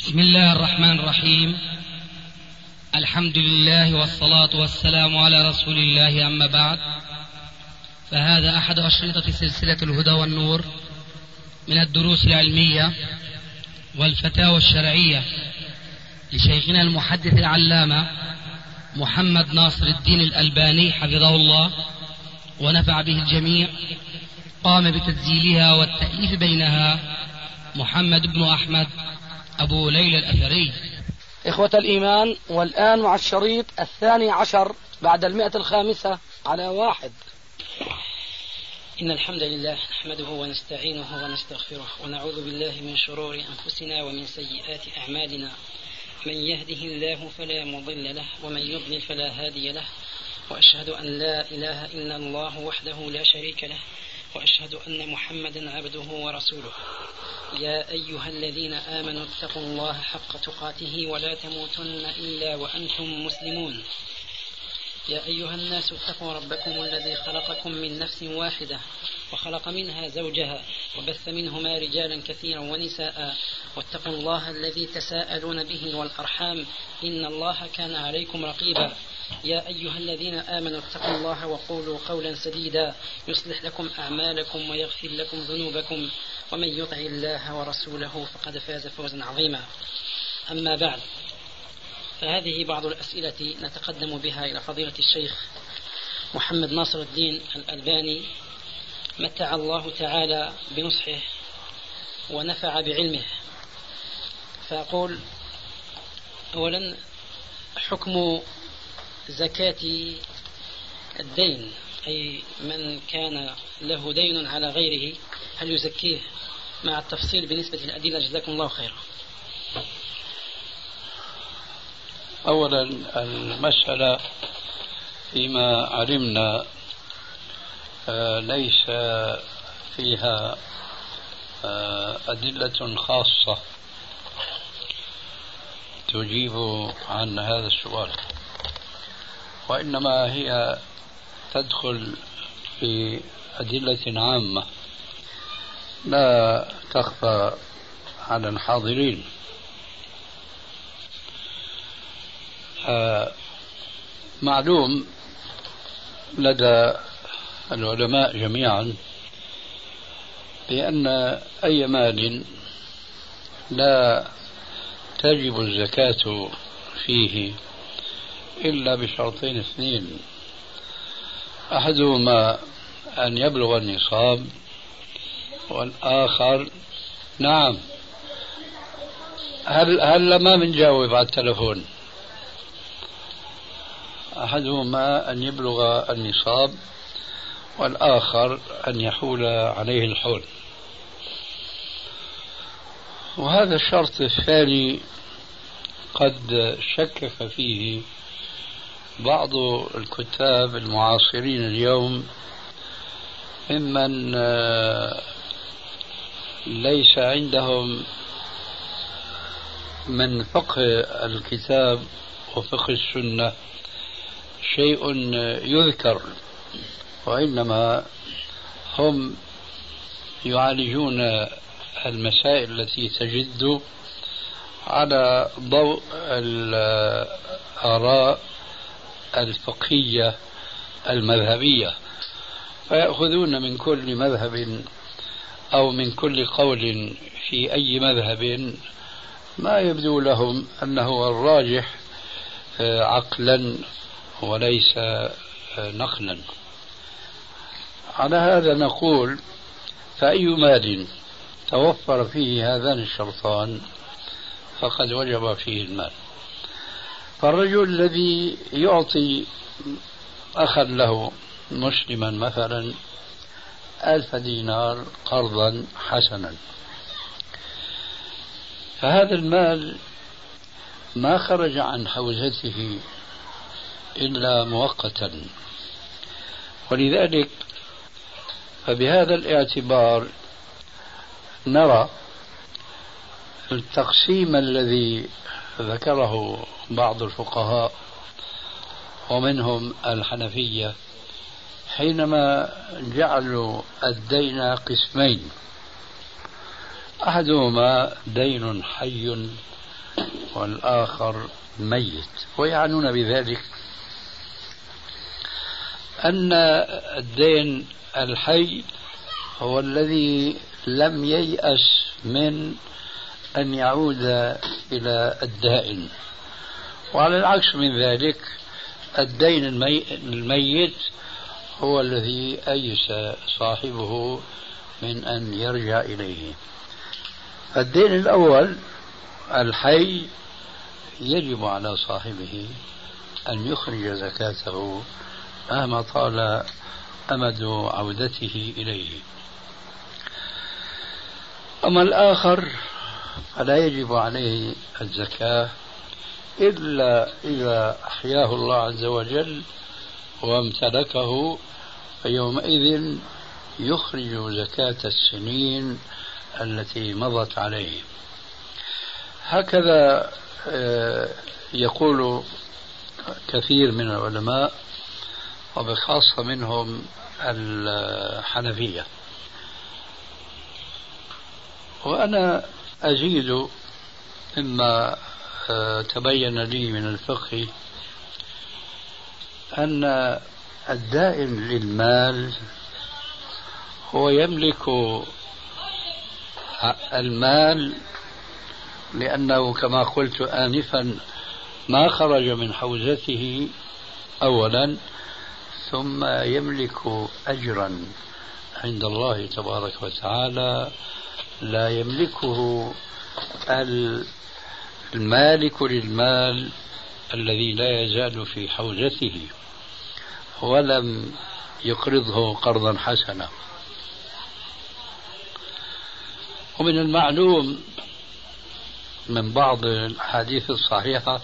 بسم الله الرحمن الرحيم. الحمد لله والصلاة والسلام على رسول الله، أما بعد، فهذا أحد أشرطة سلسلة الهدى والنور من الدروس العلمية والفتاوى الشرعية لشيخنا المحدث العلامة محمد ناصر الدين الألباني حفظه الله ونفع به الجميع. قام بتسجيلها والتأليف بينها محمد بن أحمد أبو ليلى الأثري. إخوة الإيمان، والآن مع الشريط 12 بعد 105 على 1. إن الحمد لله نحمده ونستعينه ونستغفره ونعوذ بالله من شرور أنفسنا ومن سيئات أعمالنا. من يهده الله فلا مضل له ومن يضلل فلا هادي له، وأشهد أن لا إله إلا الله وحده لا شريك له، وأشهد أن محمدا عبده ورسوله. يا أيها الذين آمنوا اتقوا الله حق تقاته ولا تموتن إلا وأنتم مسلمون. يا أيها الناس اتقوا ربكم الذي خلقكم من نفس واحدة وخلق منها زوجها وبث منهما رجالا كثيرا ونساء، واتقوا الله الذي تساءلون به والأرحام إن الله كان عليكم رقيبا. يا أيها الذين آمنوا اتقوا الله وقولوا قولا سديدا يصلح لكم أعمالكم ويغفر لكم ذنوبكم، ومن يطع الله ورسوله فقد فاز فوزا عظيما. أما بعد، فهذه بعض الأسئلة نتقدم بها إلى فضيلة الشيخ محمد ناصر الدين الألباني، متع الله تعالى بنصحه ونفع بعلمه. فأقول: أولا، حكم زكاة الدين، أي من كان له دين على غيره هل يزكيه؟ مع التفصيل بالنسبة للأدلة، جزاكم الله خيرا. أولا، المسألة فيما علمنا ليس فيها أدلة خاصة تجيب عن هذا السؤال، وإنما هي تدخل في أدلة عامة لا تخفى على الحاضرين. معلوم لدى العلماء جميعا بأن أي مال لا تجب الزكاة فيه إلا بشرطين اثنين: أحدهما أن يبلغ النصاب، والآخر نعم هل ما بنجاوب على التلفون. أحدهما أن يبلغ النصاب، والآخر أن يحول عليه الحول. وهذا الشرط الثاني قد شكك فيه بعض الكتاب المعاصرين اليوم، ممن ليس عندهم من فقه الكتاب وفقه السنة شيء يذكر، وإنما هم يعالجون المسائل التي تجد على ضوء الآراء الفقهية المذهبية، فيأخذون من كل مذهب أو من كل قول في أي مذهب ما يبدو لهم أنه الراجح عقلا وليس نقلا. على هذا نقول: فأي مال توفر فيه هذان الشرطان فقد وجب فيه المال. فالرجل الذي يعطي أخا له مسلما مثلا 1000 دينار قرضا حسنا، فهذا المال ما خرج عن حوزته إلا مؤقتا، ولذلك فبهذا الاعتبار نرى التقسيم الذي ذكره بعض الفقهاء ومنهم الحنفية حينما جعلوا الدين قسمين: أحدهما دين حي والآخر ميت. ويعنون بذلك أن الدين الحي هو الذي لم ييأس من أن يعود إلى الدائن، وعلى العكس من ذلك الدين الميت هو الذي أيس صاحبه من أن يرجع إليه. الدين الأول الحي يجب على صاحبه أن يخرج زكاته مهما طال أمد عودته إليه. أما الآخر فلا يجب عليه الزكاة إلا إذا أحياه الله عز وجل وامتلكه، فيومئذ يخرج زكاة السنين التي مضت عليه. هكذا يقول كثير من العلماء وبخاصة منهم الحنفية. وأنا أزيد مما تبين لي من الفقه أن الدائن للمال هو يملك المال لأنه كما قلت آنفا ما خرج من حوزته أولا، ثم يملك أجرا عند الله تبارك وتعالى لا يملكه المالك للمال الذي لا يزال في حوزته ولم يقرضه قرضا حسنا. ومن المعلوم من بعض الأحاديث الصحيحة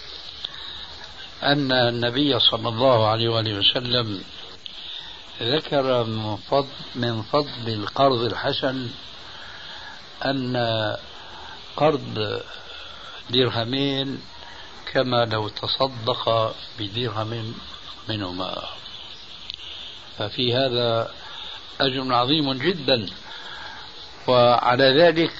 أن النبي صلى الله عليه وآله وسلم ذكر من فضل القرض الحسن أن قرض درهمين كما لو تصدق بدرهم منهما، ففي هذا أجر عظيم جدا. وعلى ذلك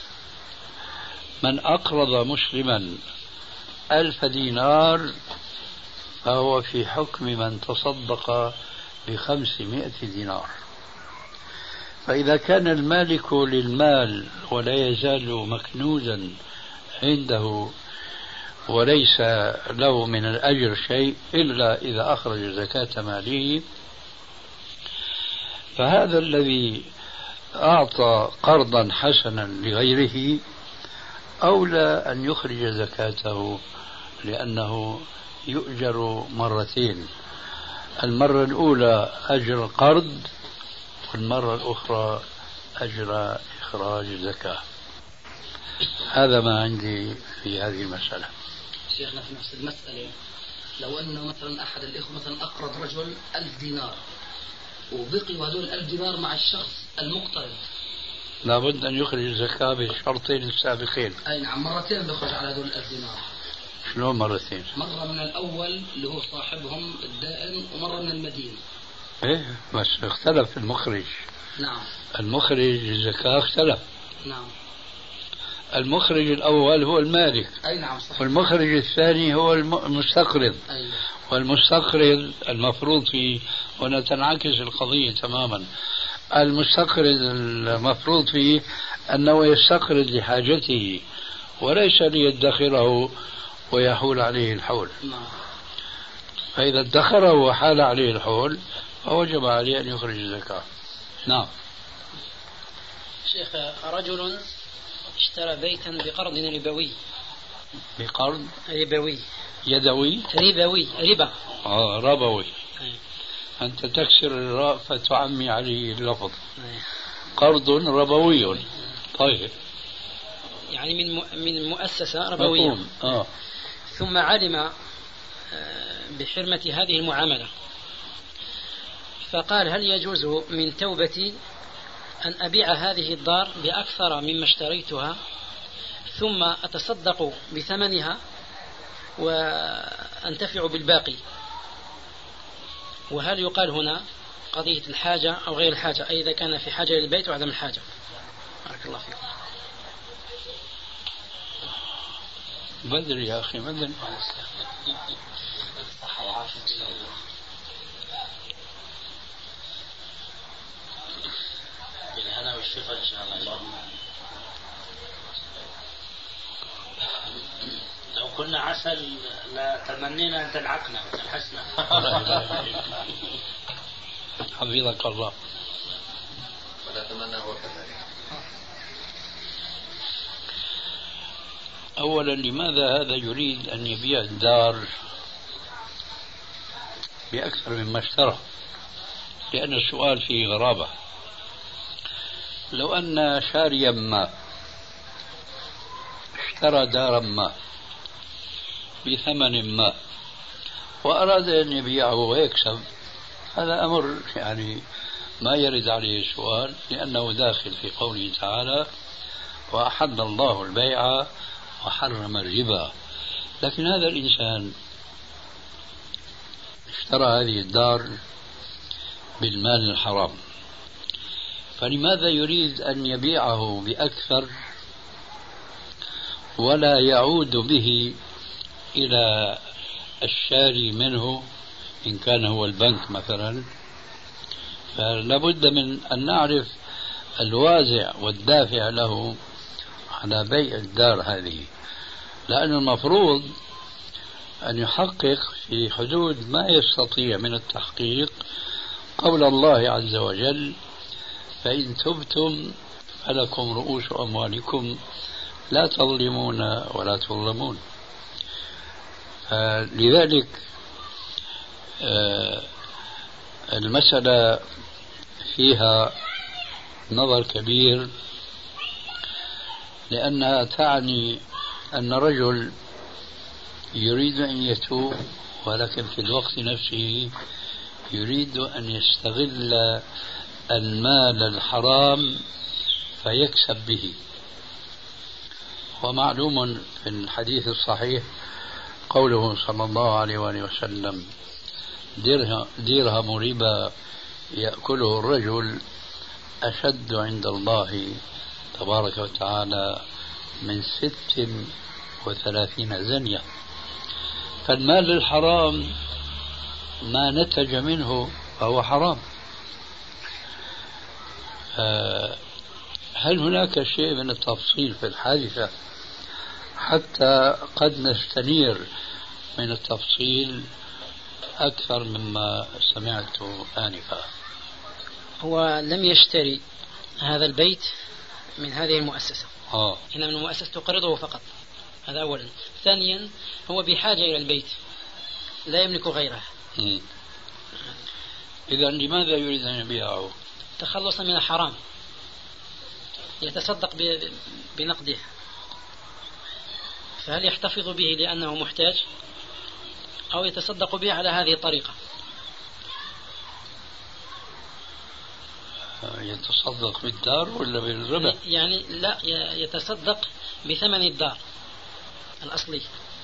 من أقرض مسلما 1000 دينار فهو في حكم من تصدق ب500 دينار. فإذا كان المالك للمال ولا يزال مكنوزا عنده وليس له من الأجر شيء إلا إذا أخرج زكاة ماله، فهذا الذي أعطى قرضا حسنا لغيره أولى أن يخرج زكاته، لأنه يؤجر مرتين، المرة الأولى أجر القرض والمرة الأخرى أجر إخراج الزكاة. هذا ما عندي في هذه المسألة. شيخنا في نفس المسألة، لو أنه مثلا أحد الإخوة مثلا أقرض رجل 1000 دينار وبقي هذول 1000 دينار مع الشخص المقترض، لابد أن يخرج الزكاة بالشرطين السابقين. أي نعم، مرتين بيخرج على هذول 1000 دينار. شلون مرتين؟ مرة من الأول اللي هو صاحبهم الدائن ومرة من المدين. إيه بس اختلف المخرج. نعم. المخرج الزكاة اختلف. نعم. المخرج الأول هو المالك. أي نعم صحيح. والمخرج الثاني هو المستقرض. أيوة. والمستقرض المفروض فيه، هنا تنعكس القضية تماما. المستقرض المفروض فيه أنه يستقرض لحاجته وليس ليدخره ويحول عليه الحول. نعم. فإذا ادخره وحال عليه الحول فوجب عليه أن يخرج الزكاة. نعم. شيخ، رجل اشترى بيتا بقرض ربوي. بقرض ربوي يدوي؟ ربوي، ربا. ربوي. أنت تكسر الراء فتعمي عليه اللفظ. قرض ربوي. طيب. يعني من مؤسسة ربوية. ثم علم بحرمة هذه المعاملة، فقال: هل يجوز من توبتي أن أبيع هذه الدار بأكثر مما اشتريتها ثم أتصدق بثمنها وأنتفع بالباقي؟ وهل يقال هنا قضية الحاجة أو غير الحاجة، أي إذا كان في حاجة للبيت وعدم الحاجة؟ بارك الله فيكم. بدري يا أخي بدري. بالهنا والشفاء إن شاء الله. لو كنا عسل لتمنينا أن تلعقنا وتلحسنا. حفظك الله. ولا أتمنى هو كذلك. أولا لماذا هذا يريد أن يبيع الدار بأكثر مما اشترى؟ لأن السؤال فيه غرابة. لو أن شاريا ما اشترى دارا ما بثمن ما وأراد أن يبيعه ويكسب، هذا أمر يعني ما يرد عليه السؤال، لأنه داخل في قوله تعالى: وأحل الله البيع وحرم الربا. لكن هذا الإنسان اشترى هذه الدار بالمال الحرام، فلماذا يريد أن يبيعه بأكثر ولا يعود به إلى الشاري منه إن كان هو البنك مثلا؟ فلا بد من أن نعرف الوازع والدافع له على بيع الدار هذه، لأن المفروض أن يحقق في حدود ما يستطيع من التحقيق قول الله عز وجل: فإن تبتم فلكم رؤوس أموالكم لا تظلمون ولا تظلمون. لذلك المسألة فيها نظر كبير، لأنها تعني أن رجل يريد أن يتوب، ولكن في الوقت نفسه يريد أن يستغل المال الحرام فيكسب به. ومعلوم في الحديث الصحيح قوله صلى الله عليه وآله وسلم: درهم ربا يأكله الرجل أشد عند الله تبارك وتعالى من 36 زنية. فالمال الحرام ما نتج منه فهو حرام. هل هناك شيء من التفصيل في الحادثة حتى قد نستنير من التفصيل أكثر مما سمعت آنفا؟ هو لم يشتري هذا البيت من هذه المؤسسة، إنما المؤسسة تقرضه فقط، هذا أولا. ثانيا هو بحاجة إلى البيت، لا يملك غيره. إذا لماذا يريد أن يبيعه؟ تخلصا من الحرام، يتصدق بنقده. فهل يحتفظ به لأنه محتاج، أو يتصدق به على هذه الطريقة؟ يتصدق بالدار ولا بالربا؟ يعني لا، يتصدق بثمن الدار الأصلي.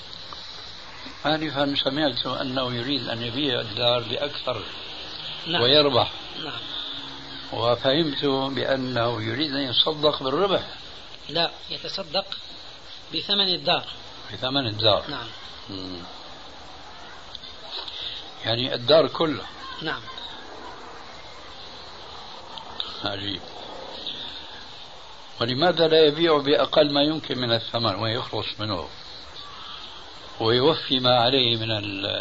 آنفا سمعت أنه يريد أن يبيع الدار بأكثر. نعم. ويربح. نعم. وفهمت بأنه يريد أن يتصدق بالربح. لا، يتصدق بثمن الدار. بثمن الدار. نعم. يعني الدار كلها. نعم. عجيب. ولماذا لا يبيع بأقل ما يمكن من الثمن ويخلص منه ويوفي ما عليه من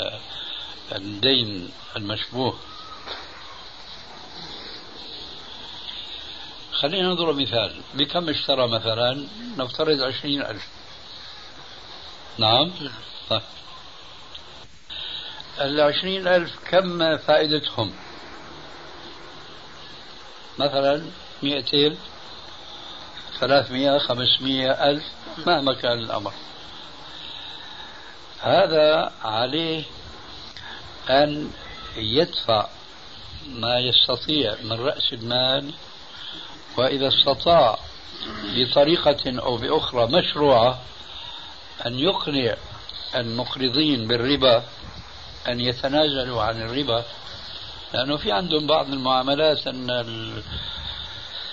الدين المشبوه؟ خلينا نضرب مثال. بكم اشترى مثلا؟ نفترض 20,000. نعم. طيب 20,000 كم فائدتهم؟ مثلا 200 300 500,000 مهما كان الأمر. هذا عليه أن يدفع ما يستطيع من رأس المال، وإذا استطاع بطريقة أو بأخرى مشروعة أن يقنع المقرضين بالربا أن يتنازلوا عن الربا، لأنه في عندهم بعض المعاملات أن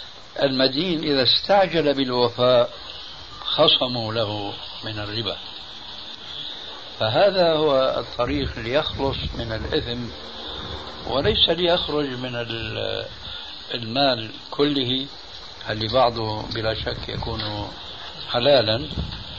المدين إذا استعجل بالوفاء خصموا له من الربا. فهذا هو الطريق ليخلص من الإثم، وليس ليخرج من المال كله اللي بعضه بلا شك يكون حلالا،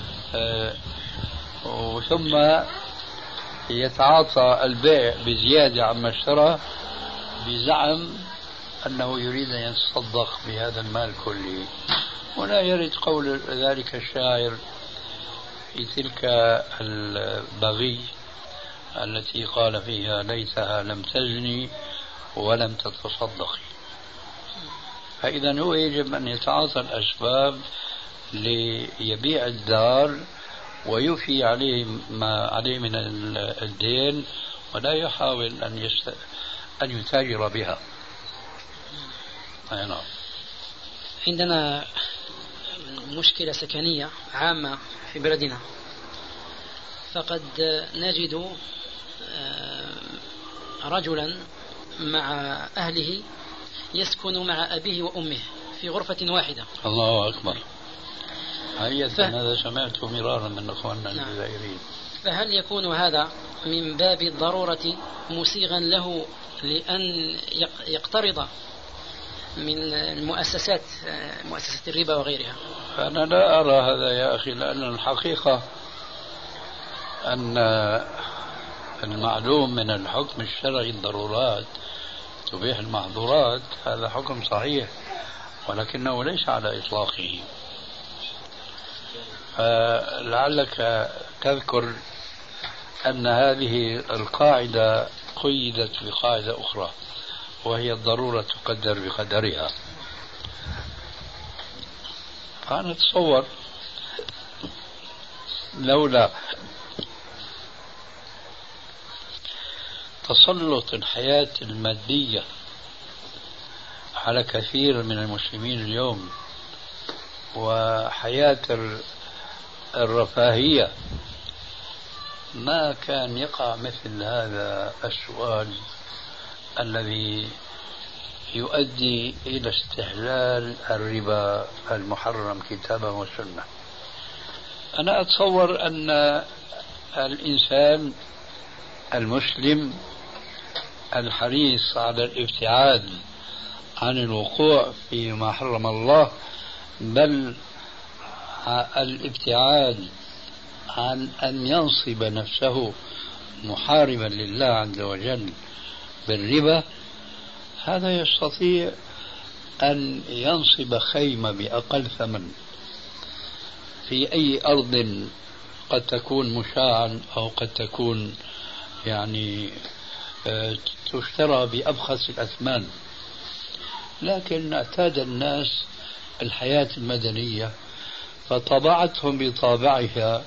ثم يتعاطى البيع بزيادة عما اشترى بزعم أنه يريد أن يتصدق بهذا المال كله. ولا يرد قول ذلك الشاعر في تلك البغي التي قال فيها ليتها لم تزني ولم تتصدقي. فإذا هو يجب أن يتعاطى الأسباب ليبيع الدار ويوفي عليه ما عليه من الدين، ولا يحاول أن يتاجر بها. نعم. عندنا مشكلة سكنية عامة في بلدنا، فقد نجد رجلا مع أهله يسكن مع أبيه وأمه في غرفة واحدة. الله أكبر. هذا سمعته مرارا من أخواننا الجزائريين. فهل يكون هذا من باب الضرورة مسيغا له لأن يقترض من المؤسسات، مؤسسة الربا وغيرها؟ أنا لا أرى هذا يا أخي، لأن الحقيقة أن المعلوم من الحكم الشرعي الضرورات تبيح المحظورات، هذا حكم صحيح ولكنه ليس على إطلاقه. فلعلك تذكر أن هذه القاعدة قيدت بقاعدة أخرى، وهي الضرورة تقدر بقدرها. فأنا أتصور لولا تسلط الحياة المادية على كثير من المسلمين اليوم وحياة الرفاهية، ما كان يقع مثل هذا السؤال الذي يؤدي إلى استحلال الربا المحرم كتابا وسنة. أنا أتصور أن الإنسان المسلم الحريص على الابتعاد عن الوقوع فيما حرم الله، بل الابتعاد عن أن ينصب نفسه محاربا لله عز وجل بالربا، هذا يستطيع أن ينصب خيمة بأقل ثمن في أي أرض قد تكون مشاعا أو قد تكون يعني تشترى بأبخس الأثمان. لكن اعتاد الناس الحياة المدنية فطبعتهم بطابعها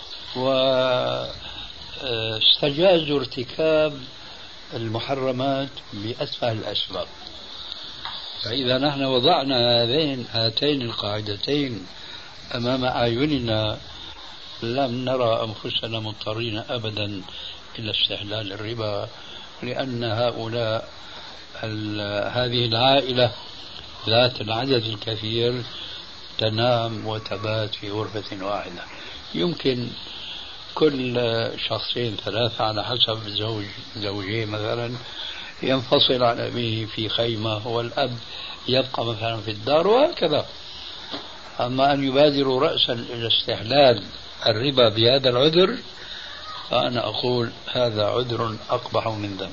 واستجازوا ارتكاب المحرمات بأسفل الأسباب. فإذا نحن وضعنا هاتين القاعدتين أمام أعيننا لم نرى أنفسنا مضطرين أبدا إلى استحلال الربا، لأن هؤلاء هذه العائلة ذات العدد الكثير تنام وتبات في غرفة واحدة. يمكن كل شخصين ثلاثة على حسب زوجين مثلا ينفصل عن أبيه في خيمة والأب يبقى مثلا في الدار وهكذا. أما أن يبادروا رأسا إلى استحلال الربا بهذا العذر، فأنا أقول هذا عذر أقبح من ذنب.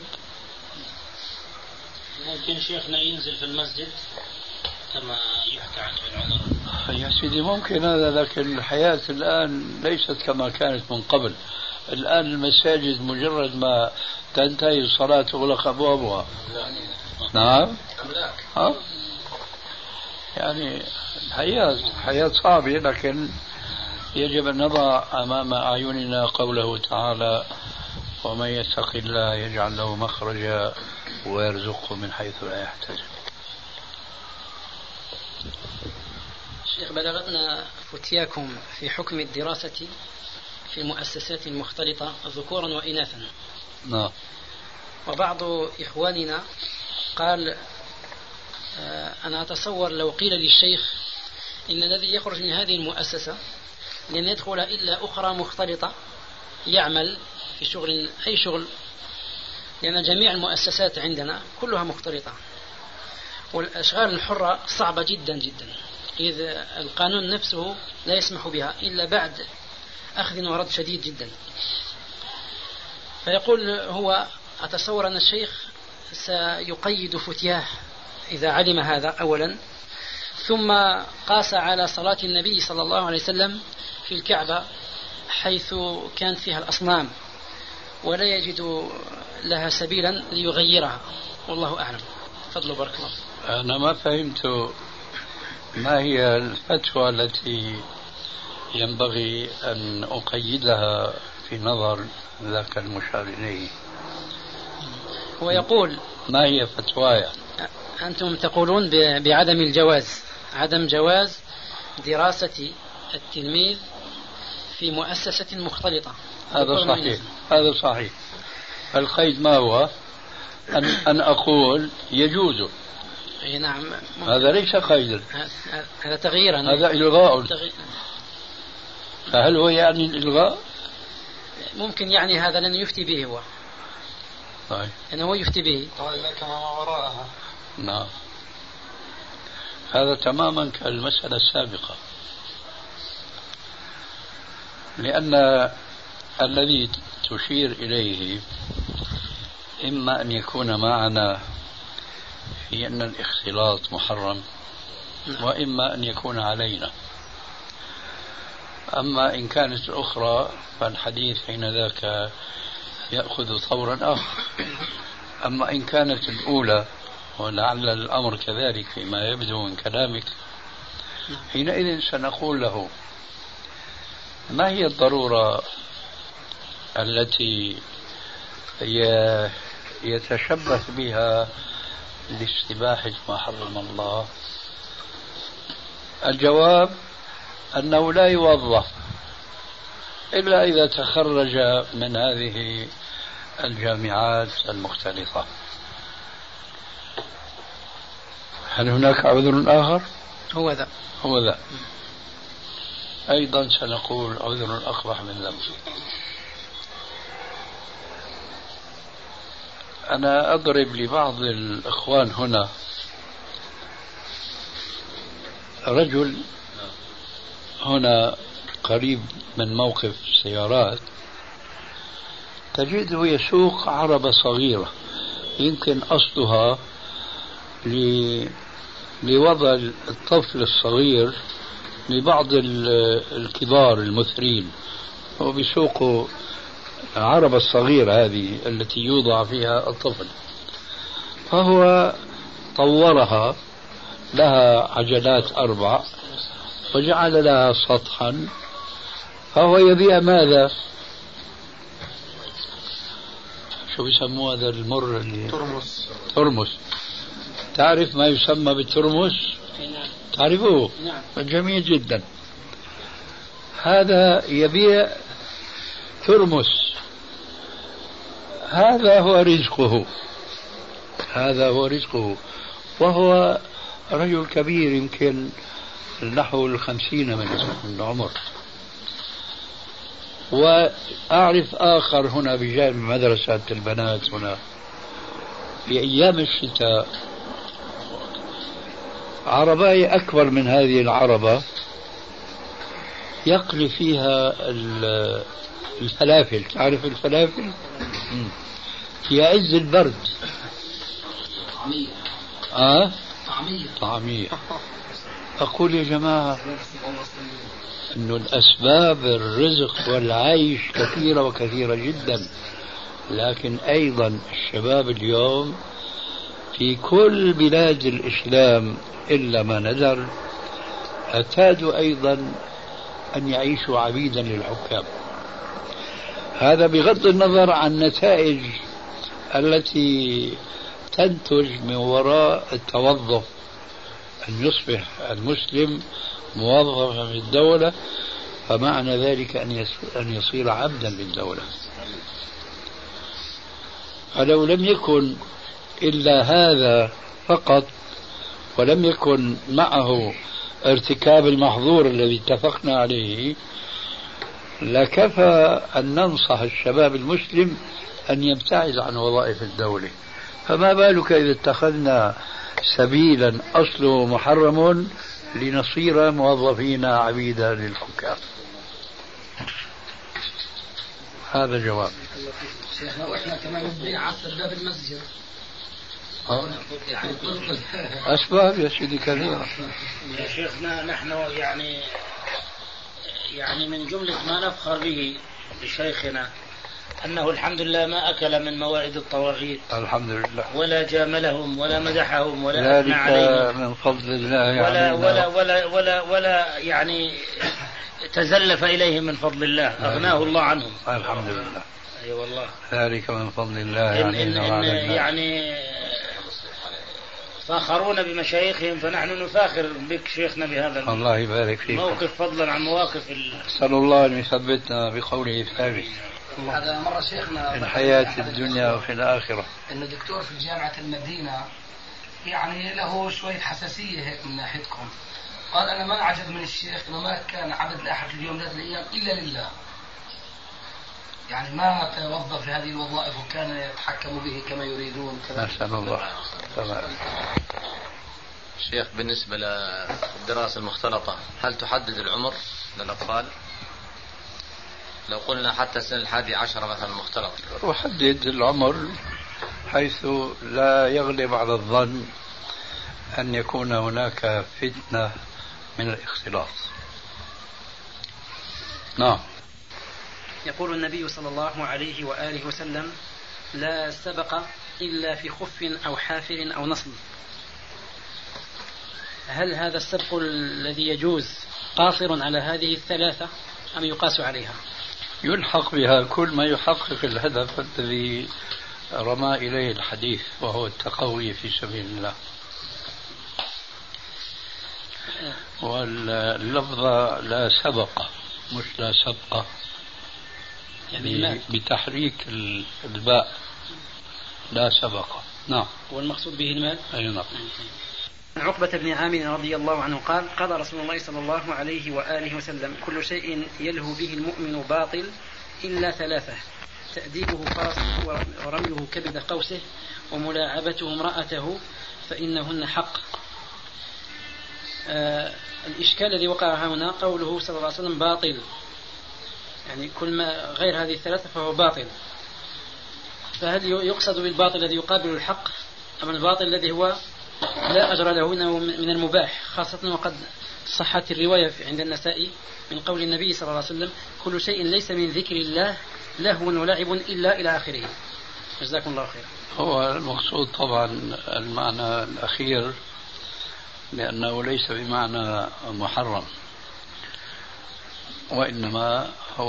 ممكن شيخنا ينزل في المسجد كما يحكى عنه العذر؟ يا سيدي ممكن هذا، لكن الحياة الآن ليست كما كانت من قبل. الآن المساجد مجرد ما تنتهي الصلاة تغلق أبوابها. نعم. يعني حياة صعبة، لكن يجب أن نضع أمام أعيننا قوله تعالى ومن يتق الله يجعل له مخرجا ويرزقه من حيث لا يحتسب. شيخ، بلغتنا فتياكم في حكم الدراسة في المؤسسات المختلطة ذكورا وإناثا. نعم. وبعض إخواننا قال أنا أتصور لو قيل للشيخ إن الذي يخرج من هذه المؤسسة لن يدخل إلا أخرى مختلطة يعمل في شغل أي شغل، لأن جميع المؤسسات عندنا كلها مختلطة، والأشغال الحرة صعبة جدا جدا، إذ القانون نفسه لا يسمح بها إلا بعد أخذ ورد شديد جدا. فيقول هو: أتصور أن الشيخ سيقيد فتياه إذا علم هذا أولا، ثم قاس على صلاة النبي صلى الله عليه وسلم في الكعبة حيث كانت فيها الأصنام ولا يجد لها سبيلا ليغيرها، والله أعلم. فضل بارك الله. أنا ما فهمت ما هي الفتوى التي ينبغي أن أقيدها في نظر ذاك المشار إليه. هو يقول: ما هي فتوايا؟ أنتم تقولون بعدم الجواز، عدم جواز دراسة التلميذ في مؤسسة مختلطة. هذا صحيح، هذا صحيح. القيد ما هو؟ أن أقول يجوز. نعم. هذا ليس قيدا، هذا تغيير، هذا إلغاء. فهل هو يعني الإلغاء؟ ممكن يعني هذا لن يفتي به هو. طيب. أنه هو يفتي به. كما وراءها. نعم. هذا تماما كالمسألة السابقة، لأن الذي تشير إليه إما أن يكون معنا في أن الاختلاط محرم، وإما أن يكون علينا. أما إن كانت الأخرى فالحديث حين ذاك يأخذ طورا آخر. أما إن كانت الأولى، ولعل الأمر كذلك فيما يبدو من كلامك، حينئذ سنقول له: ما هي الضرورة التي يتشبث بها لاستباحة ما حرم الله؟ الجواب أنه لا يوظف إلا إذا تخرج من هذه الجامعات المختلطة. هل هناك عذر آخر؟ هو ذا. أيضا سنقول عذر أقبح من ذنب. أنا أضرب لبعض الإخوان هنا رجل هنا قريب من موقف السيارات، تجده يسوق عربة صغيرة يمكن أصلها لوضع الطفل الصغير لبعض الكبار المثرين، هو بيسوقوا العربة الصغيرة هذه التي يوضع فيها الطفل، فهو طورها، لها عجلات 4 وجعل لها سطحا، فهو يبيع ماذا؟ شو بيسموه هذا المر اللي ترمس. تعرف ما يسمى بالترمس؟ تعرفوه؟ نعم. جميل جدا. هذا يبيع ترمس، هذا هو رزقه، وهو رجل كبير يمكن نحو 50 من العمر. وأعرف آخر هنا بجانب مدرسة البنات هنا في أيام الشتاء عرباية أكبر من هذه العربة يقلي فيها الفلافل. تعرف الفلافل؟ في عز البرد. طعمية. أقول يا جماعة أن الأسباب الرزق والعيش كثيرة وكثيرة جدا، لكن أيضا الشباب اليوم في كل بلاد الإسلام إلا ما ندر اعتادوا أيضا أن يعيشوا عبيدا للحكام. هذا بغض النظر عن النتائج التي تنتج من وراء التوظف، أن يصبح المسلم موظفا في الدولة، فمعنى ذلك أن يصير عبدا للدولة. فلو لم يكن إلا هذا فقط، ولم يكن معه ارتكاب المحظور الذي اتفقنا عليه، لكفى أن ننصح الشباب المسلم أن يبتعد عن وظائف الدولة، فما بالك إذا اتخذنا سبيلا أصله محرم لنصير موظفين عبيدا للحكام. هذا جواب. شيخنا واحنا كمان نبيع عصر باب المسجد. أسباب يا سيدي كثيرة. يا شيخنا نحن يعني من جملة ما نفخر به لشيخنا أنه الحمد لله ما أكل من موائد الطواغيت. الحمد لله. ولا جاملهم ولا مدحهم ولا أثنى عليهم. من فضل الله. ولا يعني تزلف إليهم من فضل الله. أغناه الله عنهم. الحمد لله. أي والله. ذلك من فضل الله. يعني فاخرون بمشايخهم فنحن نفاخر بك شيخنا بهذا الله يبارك فيك. موقف فضلا عن مواقف أسأل الله أن يثبتنا بقوله الثابت. هذا مرة شيخنا في الحياة الدنيا وفي الآخرة. إنه دكتور في جامعة المدينة يعني له شوية حساسية هيك من ناحيتكم. قال أنا ما أعجب من الشيخ إنه ما كان عبد لأحد اليوم ذات الأيام إلا لله. يعني ما توظف في هذه الوظائف وكان يتحكم به كما يريدون. نسأل الله. تمام. شيخ بالنسبة للدراسة المختلطة هل تحدد العمر للأطفال؟ لو قلنا حتى السنة 11 مثلا مختلط. أحدد العمر حيث لا يغلب على الظن أن يكون هناك فتنة من الاختلاط. نعم. يقول النبي صلى الله عليه وآله وسلم: لا سبق إلا في خف أو حافر أو نصل. هل هذا السبق الذي يجوز قاصر على هذه الثلاثة أم يقاس عليها؟ يلحق بها كل ما يحقق الهدف الذي رمى إليه الحديث وهو التقوي في سبيل الله. واللفظة لا سبق مش لا سبقة، يعني بتحريك الباء لا سبق. نعم. والمقصود به المال. أي نعم. عقبة بن عامر رضي الله عنه قال: قال رسول الله صلى الله عليه وآله وسلم: كل شيء يلهو به المؤمن باطل إلا ثلاثة: تأديبه فرسه ورميه كبد قوسه وملاعبته امرأته فإنهن حق. الإشكال الذي وقع هنا قوله صلى الله عليه وسلم باطل، يعني كل ما غير هذه الثلاثة فهو باطل. فهل يقصد بالباطل الذي يقابل الحق أم الباطل الذي هو لا أجر له من المباح، خاصة وقد صحت الرواية عند النسائي من قول النبي صلى الله عليه وسلم: كل شيء ليس من ذكر الله لهو ولعب إلا إلى آخره. جزاكم الله خير. هو المقصود طبعا المعنى الأخير، لأنه ليس بمعنى محرم، وإنما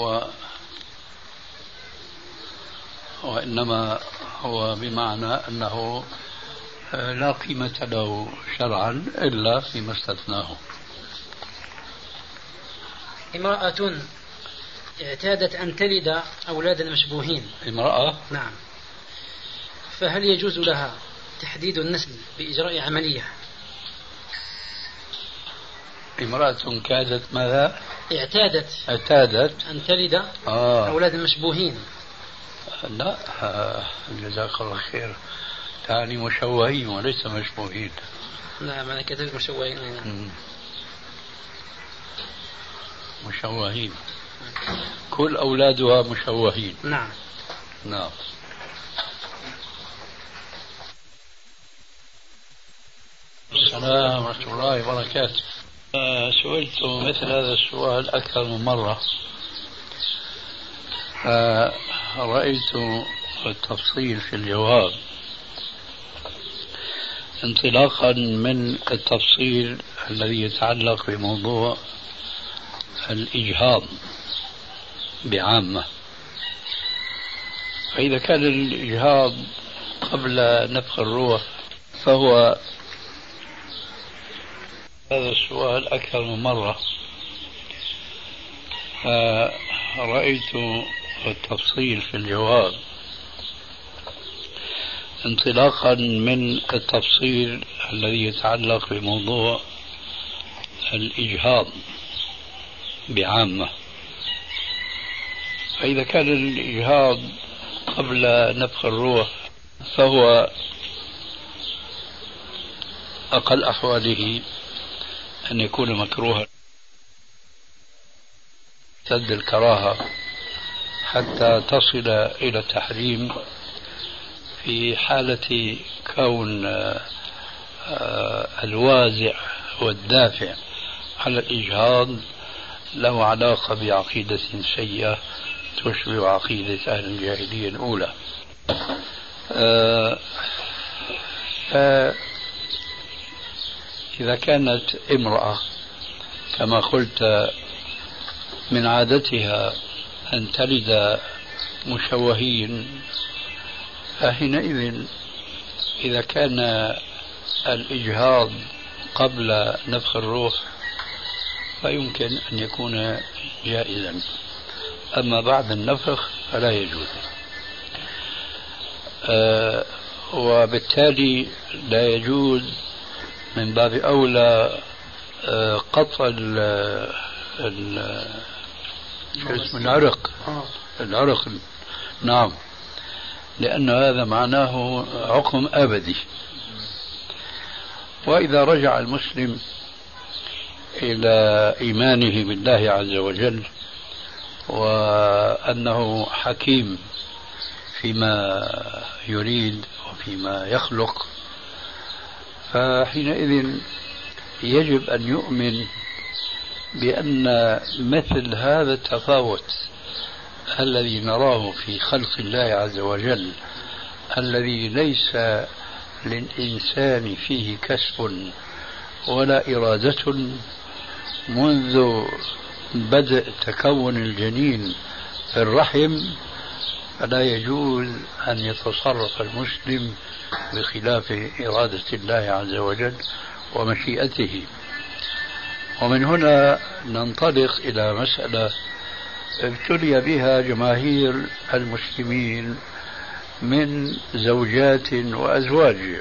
هو بمعنى أنه لا قيمة له شرعا إلا فيما استثناه. امرأة اعتادت أن تلد أولادا مشبوهين. امرأة؟ نعم. فهل يجوز لها تحديد النسل بإجراء عملية؟ امرأة كادت ماذا؟ اعتادت أن تلد أولادا مشبوهين. لا، جزاك الله خير، يعني مشوهين وليس مشبوهين. نعم أنا كتبت مشوهين. مشوهين، كل أولادها مشوهين. نعم. نعم. السلام ورحمة الله وبركاته. سئلت مثل هذا السؤال أكثر من مرة، رأيت التفصيل في الجواب انطلاقا من التفصيل الذي يتعلق بموضوع الإجهاض بعامة. فإذا كان الإجهاض قبل نفخ الروح فهو هذا السؤال أكثر من مرة، رأيت التفصيل في الجواب انطلاقا من التفصيل الذي يتعلق بموضوع الإجهاض بعامة. فإذا كان الإجهاض قبل نفخ الروح فهو أقل أحواله أن يكون مكروها سد الكراهة حتى تصل إلى التحريم في حالة كون الوازع والدافع على الإجهاض له علاقة بعقيدة سيئة تشبه عقيدة أهل الجاهلية الأولى. إذا كانت امرأة كما قلت من عادتها أن تلد مشوهين، فحينئذ إذا كان الإجهاض قبل نفخ الروح فيمكن أن يكون جائزا، أما بعد النفخ فلا يجوز. وبالتالي لا يجوز من باب أولى قطع العرق. نعم، لأن هذا معناه عقم أبدي. وإذا رجع المسلم إلى إيمانه بالله عز وجل وأنه حكيم فيما يريد وفيما يخلق، فحينئذ يجب أن يؤمن بأن مثل هذا التفاوت الذي نراه في خلق الله عز وجل الذي ليس للإنسان فيه كسب ولا إرادة منذ بدء تكون الجنين في الرحم، فلا يجوز أن يتصرف المسلم بخلاف إرادة الله عز وجل ومشيئته. ومن هنا ننطلق إلى مسألة ابتلي بها جماهير المسلمين من زوجات وأزواج.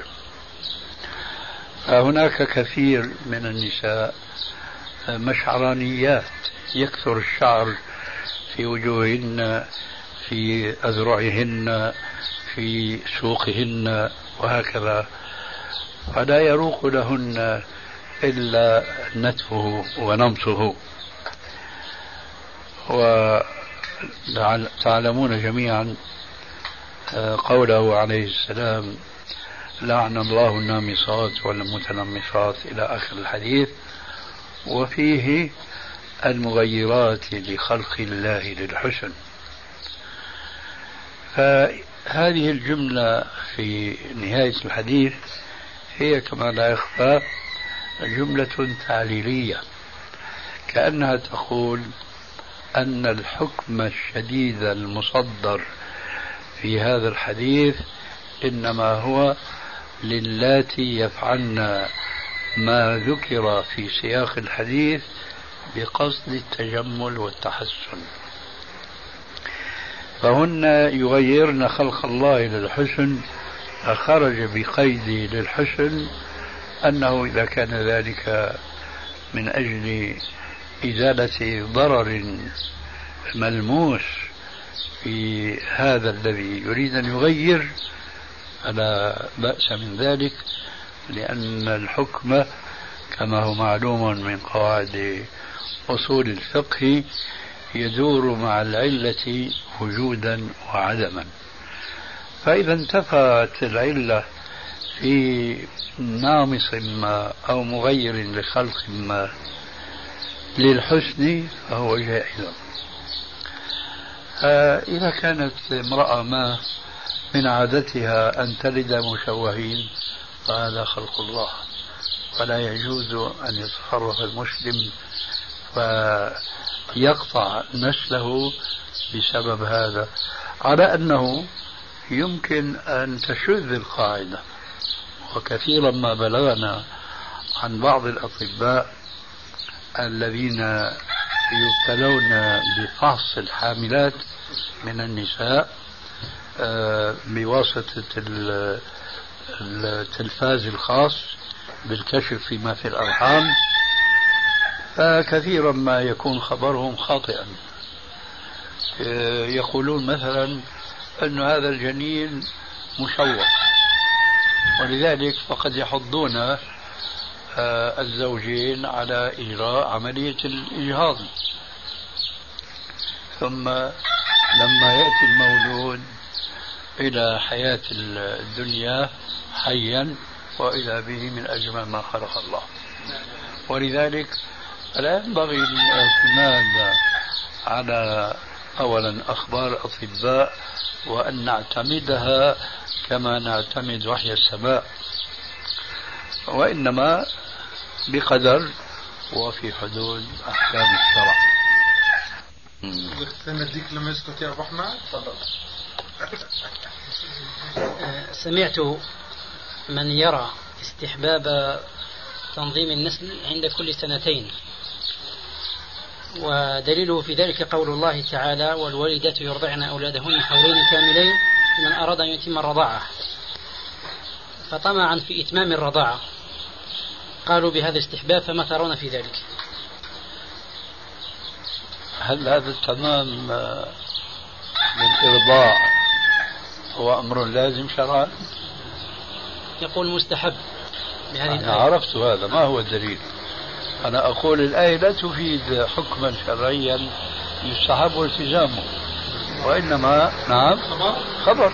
فهناك كثير من النساء مشعرانيات، يكثر الشعر في وجوههن، في أذرعهن، في سوقهن وهكذا، فلا يروق لهن إلا نتفه ونمصه. وتعلمون جميعا قوله عليه السلام: لعن الله النامصات والمتنمصات إلى آخر الحديث، وفيه المغيرات لخلق الله للحسن. فهذه الجملة في نهاية الحديث هي كما لا يخفى جملة تعليلية، كأنها تقول أن الحكم الشديد المصدر في هذا الحديث إنما هو للاتي يفعلن ما ذكر في سياق الحديث بقصد التجمل والتحسن، فهن يغيرن خلق الله للحسن، فخرج بقيد للحسن أنه إذا كان ذلك من أجل إزالة ضرر ملموس في هذا الذي يريد أن يغير فلا بأس من ذلك، لأن الحكم كما هو معلوم من قواعد أصول الفقه يدور مع العلة وجودا وعدما. فإذا انتفت العلة في نامص ما أو مغير لخلق ما للحسن فهو جائز. إذا كانت امرأة ما من عادتها أن تلد مشوهين فهذا خلق الله، فلا يجوز أن يتصرف المسلم فيقطع نسله بسبب هذا، على أنه يمكن أن تشذ القاعدة. وكثيرا ما بلغنا عن بعض الأطباء الذين يبتلون بفحص الحاملات من النساء بواسطة التلفاز الخاص بالكشف فيما في الأرحام، فكثيرا ما يكون خبرهم خاطئا، يقولون مثلا أن هذا الجنين مشوه، ولذلك فقد يحضون الزوجين على إجراء عملية الإجهاض، ثم لما يأتي المولود إلى حياة الدنيا حيا وإذا به من أجمل ما خلق الله. ولذلك لا ينبغي الاعتماد على أولا أخبار الأطباء وأن نعتمدها كما نعتمد وحي السماء، وإنما بقدر وفي حدود أحكام الشرع. نديك لما يسكت يا أبو أحمد. سمعت من يرى استحباب تنظيم النسل عند كل 2 سنين، ودليله في ذلك قول الله تعالى: والوالدات يرضعن أولادهن حولين كاملين لمن أراد أن يتم الرضاعة. فطمعا في إتمام الرضاعة قالوا بهذا الاستحباب، فما ترون في ذلك؟ هل هذا التمام للإرضاع هو أمر لازم شرعا؟ يقول مستحب بهذه أنا الآية. عرفت هذا، ما هو الدليل؟ أنا أقول الآية لا تفيد حكما شرعيا يستحب التزامه، وإنما نعم خبر.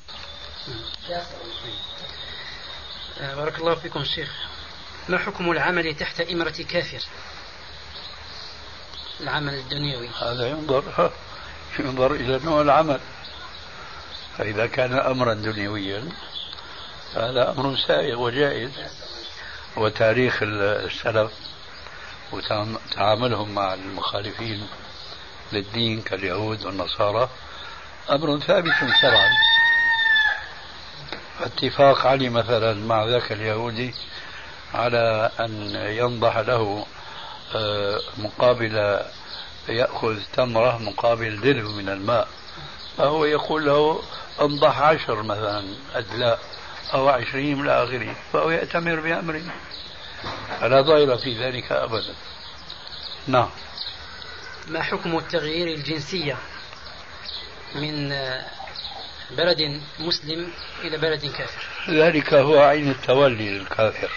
بارك الله فيكم شيخ. ما حكم العمل تحت إمرة كافر؟ العمل الدنيوي هذا ينظر إلى نوع العمل، فإذا كان أمرا دنيويا هذا أمر سائغ وجائز، وتاريخ السلف وتعاملهم مع المخالفين للدين كاليهود والنصارى أمر ثابت شرعا. اتفاق علي مثلا مع ذاك اليهودي على أن ينضح له مقابل يأخذ تمرة مقابل دلو من الماء، فهو يقول له انضح 10 مثلا أدلاء أو 20 إلى آخره، فهو يأتمر بأمره، فلا ضير في ذلك أبدا. نعم. ما حكم التغيير الجنسية من بلد مسلم إلى بلد كافر؟ ذلك هو عين التولي للكافر.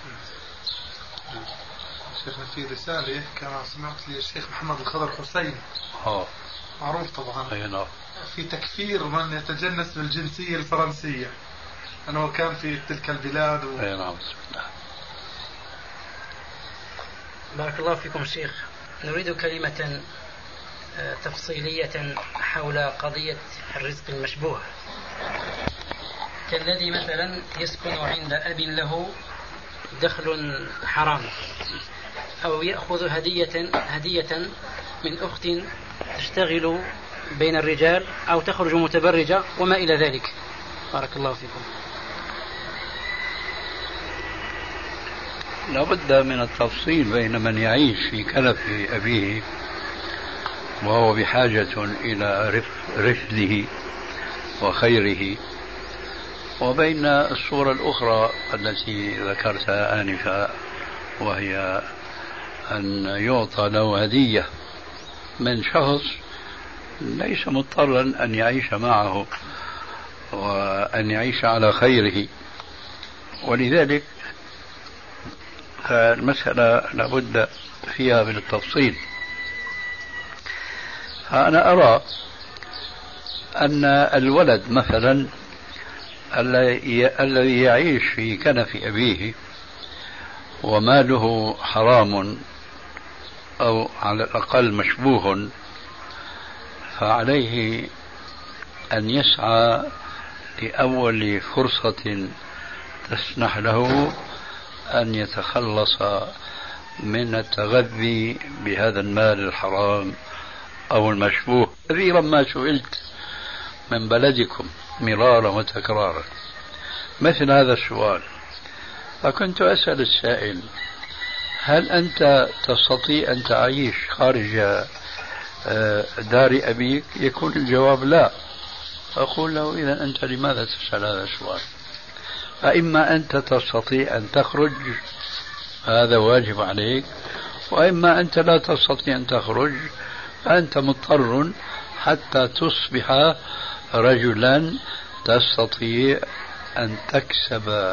شيخنا في رسالة كما سمعت للشيخ محمد الخضر حسين، معروف طبعا، في تكفير من يتجنس بالجنسية الفرنسية أنه كان في تلك البلاد نعم. بارك الله فيكم شيخ. نريد كلمة تفصيلية حول قضية الرزق المشبوه، كالذي مثلا يسكن عند أب له دخل حرام، أو يأخذ هدية من أخت تشتغل بين الرجال أو تخرج متبرجة وما إلى ذلك. بارك الله فيكم. لابد من التفصيل بين من يعيش في كنف أبيه وهو بحاجة إلى رشده وخيره، وبين الصورة الأخرى التي ذكرتها آنفا، وهي أن يعطى له هدية من شخص ليس مضطرا أن يعيش معه وأن يعيش على خيره. ولذلك المسألة لابد فيها من التفصيل. فأنا أرى أن الولد مثلا الذي يعيش في كنف أبيه وماله حرام أو على الأقل مشبوه، فعليه أن يسعى لأول فرصة تسنح له أن يتخلص من التغذي بهذا المال الحرام أو المشبوه. كثيرا ما سئلت من بلدكم مرارا وتكرارا مثل هذا السؤال، فكنت أسأل السائل: هل أنت تستطيع أن تعيش خارج دار أبيك؟ يكون الجواب لا. أقول له: إذا أنت لماذا تسأل هذا السؤال؟ فإما أنت تستطيع أن تخرج، هذا واجب عليك، وإما أنت لا تستطيع أن تخرج، فأنت مضطر حتى تصبح رجلا تستطيع أن تكسب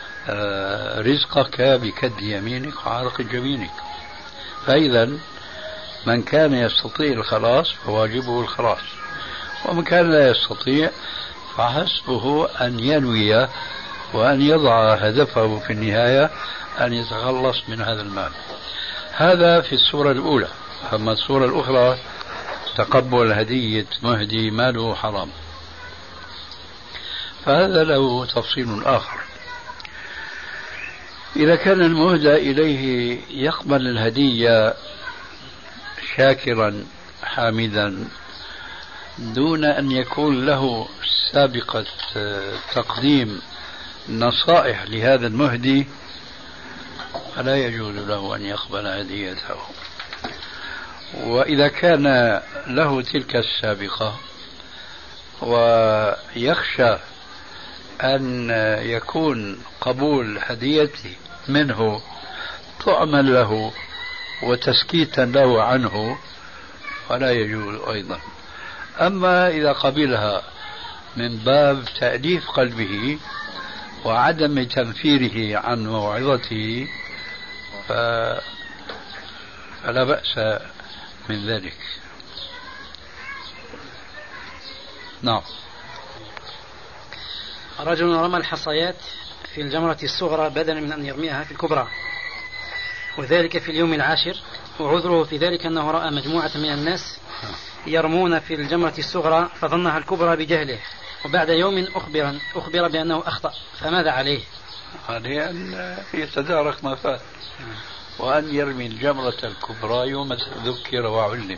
رزقك بكد يمينك وعرق جبينك. فإذا من كان يستطيع الخلاص فواجبه الخلاص، ومن كان لا يستطيع فحسبه أن ينوي وأن يضع هدفه في النهاية أن يتخلص من هذا المال. هذا في الصورة الأولى. أما الصورة الأخرى تقبل هدية مهدي ماله حرام، فهذا له تفصيل آخر. إذا كان المهدى إليه يقبل الهدية شاكرا حامدا دون أن يكون له سابقة تقديم نصائح لهذا المهدي، فلا يجوز له أن يقبل هديته. وإذا كان له تلك السابقة ويخشى أن يكون قبول هديته منه طعما له وتسكيتا له عنه فلا يجوز أيضا. أما إذا قبلها من باب تأليف قلبه وعدم تنفيره عن موعظته فلا بأس من ذلك. نعم. رجل رمى الحصيات في الجمرة الصغرى بدلا من أن يرميها في الكبرى، وذلك في اليوم العاشر، وعذره في ذلك أنه رأى مجموعة من الناس يرمون في الجمرة الصغرى فظنها الكبرى بجهله، وبعد يوم أخبر بأنه أخطأ، فماذا عليه؟ عليه أن يتدارك ما فات وأن يرمي الجمرة الكبرى يوم ذكر وعلم.